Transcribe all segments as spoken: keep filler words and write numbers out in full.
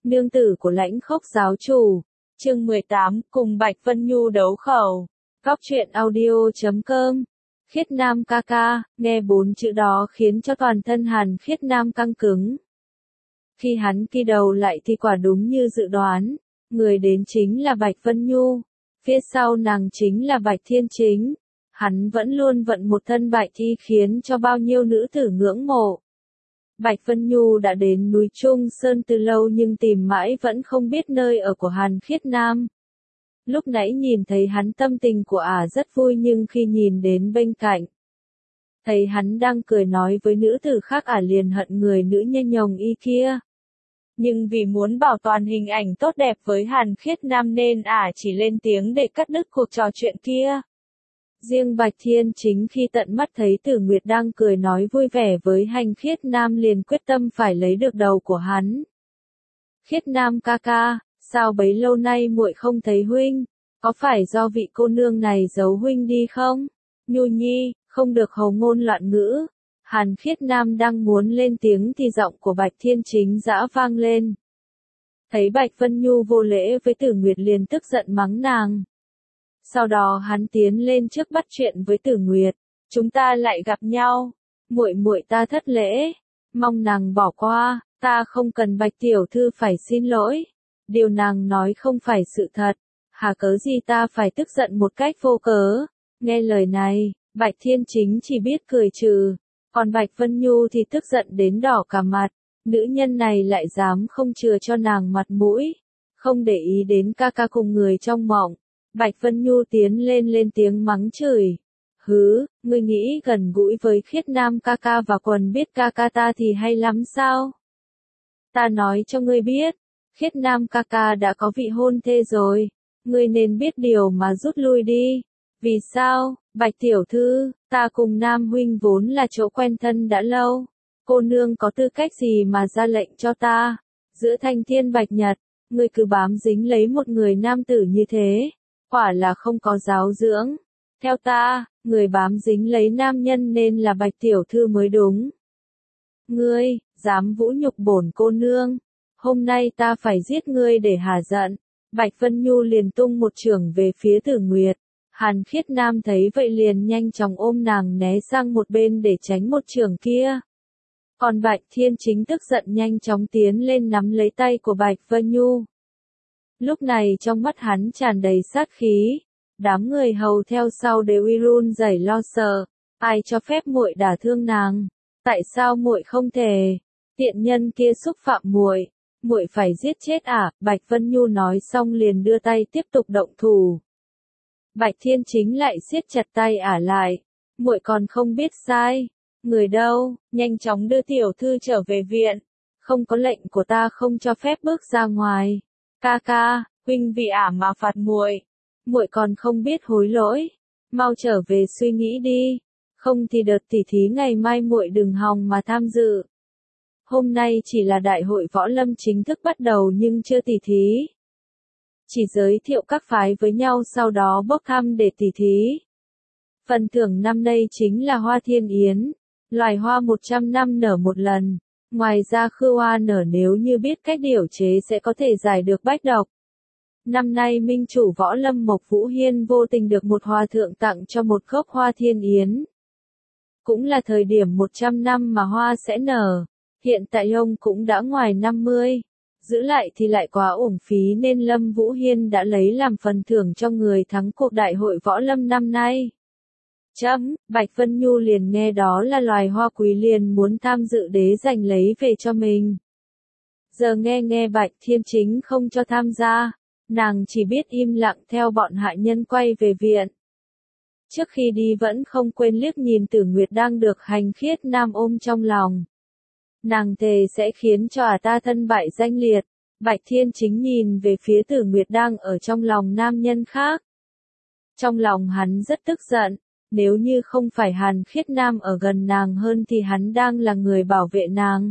nương tử của Lãnh Khốc giáo chủ. Chương mười tám, cùng Bạch Vân Nhu đấu khẩu. Góc truyện audio chấm com. Khiết Nam ca ca, nghe bốn chữ đó khiến cho toàn thân Hàn Khiết Nam căng cứng. Khi hắn kỳ đầu lại thì quả đúng như dự đoán, người đến chính là Bạch Vân Nhu, phía sau nàng chính là Bạch Thiên Chính. Hắn vẫn luôn vận một thân bạch y khiến cho bao nhiêu nữ tử ngưỡng mộ. Bạch Vân Nhu đã đến núi Trung Sơn từ lâu nhưng tìm mãi vẫn không biết nơi ở của Hàn Khiết Nam. Lúc nãy nhìn thấy hắn tâm tình của ả rất vui nhưng khi nhìn đến bên cạnh, thấy hắn đang cười nói với nữ tử khác ả liền hận người nữ nhân nhồng y kia. Nhưng vì muốn bảo toàn hình ảnh tốt đẹp với Hàn Khiết Nam nên ả chỉ lên tiếng để cắt đứt cuộc trò chuyện kia. Riêng Bạch Thiên Chính khi tận mắt thấy Tử Nguyệt đang cười nói vui vẻ với Hàn Khiết Nam liền quyết tâm phải lấy được đầu của hắn. Khiết Nam ca ca, sao bấy lâu nay muội không thấy huynh, có phải do vị cô nương này giấu huynh đi không? Nhu nhi, không được hầu ngôn loạn ngữ. Hàn Khiết Nam đang muốn lên tiếng thì giọng của Bạch Thiên Chính dã vang lên. Thấy Bạch Vân Nhu vô lễ với Tử Nguyệt liền tức giận mắng nàng. Sau đó hắn tiến lên trước bắt chuyện với Tử Nguyệt, chúng ta lại gặp nhau, muội muội ta thất lễ, mong nàng bỏ qua, ta không cần Bạch tiểu thư phải xin lỗi, điều nàng nói không phải sự thật, hà cớ gì ta phải tức giận một cách vô cớ. Nghe lời này, Bạch Thiên Chính chỉ biết cười trừ, còn Bạch Vân Nhu thì tức giận đến đỏ cả mặt, nữ nhân này lại dám không chừa cho nàng mặt mũi, không để ý đến ca ca cùng người trong mộng. Bạch Vân Nhu tiến lên lên tiếng mắng chửi. Hứ, ngươi nghĩ gần gũi với Khiết Nam ca ca và quần biết ca ca ta thì hay lắm sao? Ta nói cho ngươi biết, Khiết Nam ca ca đã có vị hôn thê rồi, ngươi nên biết điều mà rút lui đi. Vì sao, Bạch tiểu thư, ta cùng Nam huynh vốn là chỗ quen thân đã lâu, cô nương có tư cách gì mà ra lệnh cho ta? Giữa thanh thiên bạch nhật, ngươi cứ bám dính lấy một người nam tử như thế. Quả là không có giáo dưỡng. Theo ta, người bám dính lấy nam nhân nên là Bạch tiểu thư mới đúng. Ngươi, dám vũ nhục bổn cô nương. Hôm nay ta phải giết ngươi để hả giận. Bạch Vân Nhu liền tung một chưởng về phía Tử Nguyệt. Hàn Khiết Nam thấy vậy liền nhanh chóng ôm nàng né sang một bên để tránh một chưởng kia. Còn Bạch Thiên Chính tức giận nhanh chóng tiến lên nắm lấy tay của Bạch Vân Nhu. Lúc này trong mắt hắn tràn đầy sát khí, đám người hầu theo sau đều uy run rẩy lo sợ, ai cho phép muội đả thương nàng? Tại sao muội không thể? Tiện nhân kia xúc phạm muội, muội phải giết chết à? Bạch Vân Nhu nói xong liền đưa tay tiếp tục động thủ. Bạch Thiên Chính lại siết chặt tay ả lại, muội còn không biết sai, người đâu, nhanh chóng đưa tiểu thư trở về viện, không có lệnh của ta không cho phép bước ra ngoài. Ca ca, huynh vì ả mà phạt muội, muội còn không biết hối lỗi, mau trở về suy nghĩ đi, không thì đợt tỉ thí ngày mai muội đừng hòng mà tham dự. Hôm nay chỉ là đại hội võ lâm chính thức bắt đầu nhưng chưa tỉ thí. Chỉ giới thiệu các phái với nhau sau đó bốc thăm để tỉ thí. Phần thưởng năm nay chính là hoa thiên yến, loài hoa một trăm năm nở một lần. Ngoài ra khư hoa nở nếu như biết cách điều chế sẽ có thể giải được bách độc. Năm nay minh chủ võ lâm Mộc Vũ Hiên vô tình được một hòa thượng tặng cho một gốc hoa thiên yến. Cũng là thời điểm một trăm năm mà hoa sẽ nở. Hiện tại ông cũng đã ngoài năm mươi. Giữ lại thì lại quá uổng phí nên Lâm Vũ Hiên đã lấy làm phần thưởng cho người thắng cuộc đại hội võ lâm năm nay. Chấm, Bạch Vân Nhu liền nghe đó là loài hoa quý liền muốn tham dự đế giành lấy về cho mình. Giờ nghe nghe Bạch Thiên Chính không cho tham gia, nàng chỉ biết im lặng theo bọn hạ nhân quay về viện. Trước khi đi vẫn không quên liếc nhìn Tử Nguyệt đang được Hàn Khiết Nam ôm trong lòng. Nàng thề sẽ khiến cho ả ta thân bại danh liệt. Bạch Thiên Chính nhìn về phía Tử Nguyệt đang ở trong lòng nam nhân khác. Trong lòng hắn rất tức giận. Nếu như không phải Hàn Khiết Nam ở gần nàng hơn thì hắn đang là người bảo vệ nàng.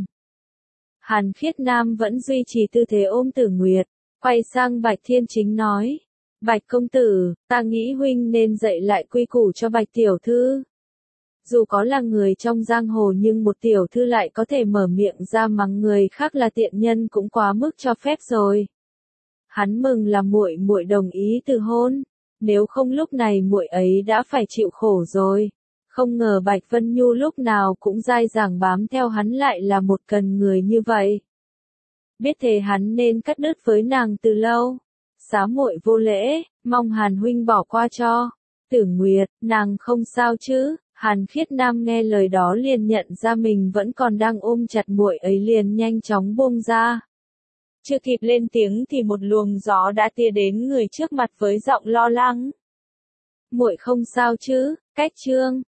Hàn Khiết Nam vẫn duy trì tư thế ôm Tử Nguyệt, quay sang Bạch Thiên Chính nói. Bạch công tử, ta nghĩ huynh nên dạy lại quy củ cho Bạch tiểu thư. Dù có là người trong giang hồ nhưng một tiểu thư lại có thể mở miệng ra mắng người khác là tiện nhân cũng quá mức cho phép rồi. Hắn mừng là muội muội đồng ý từ hôn, nếu không lúc này muội ấy đã phải chịu khổ rồi. Không ngờ Bạch Vân Nhu lúc nào cũng dai dẳng bám theo hắn lại là một cần người như vậy. Biết thế hắn nên cắt đứt với nàng từ lâu. Xá muội vô lễ, mong Hàn huynh bỏ qua cho. Tử Nguyệt, nàng không sao chứ? Hàn Khiết Nam nghe lời đó liền nhận ra mình vẫn còn đang ôm chặt muội ấy liền nhanh chóng buông ra. Chưa kịp lên tiếng thì một luồng gió đã tia đến người trước mặt với giọng lo lắng. Muội không sao chứ? Cách Trương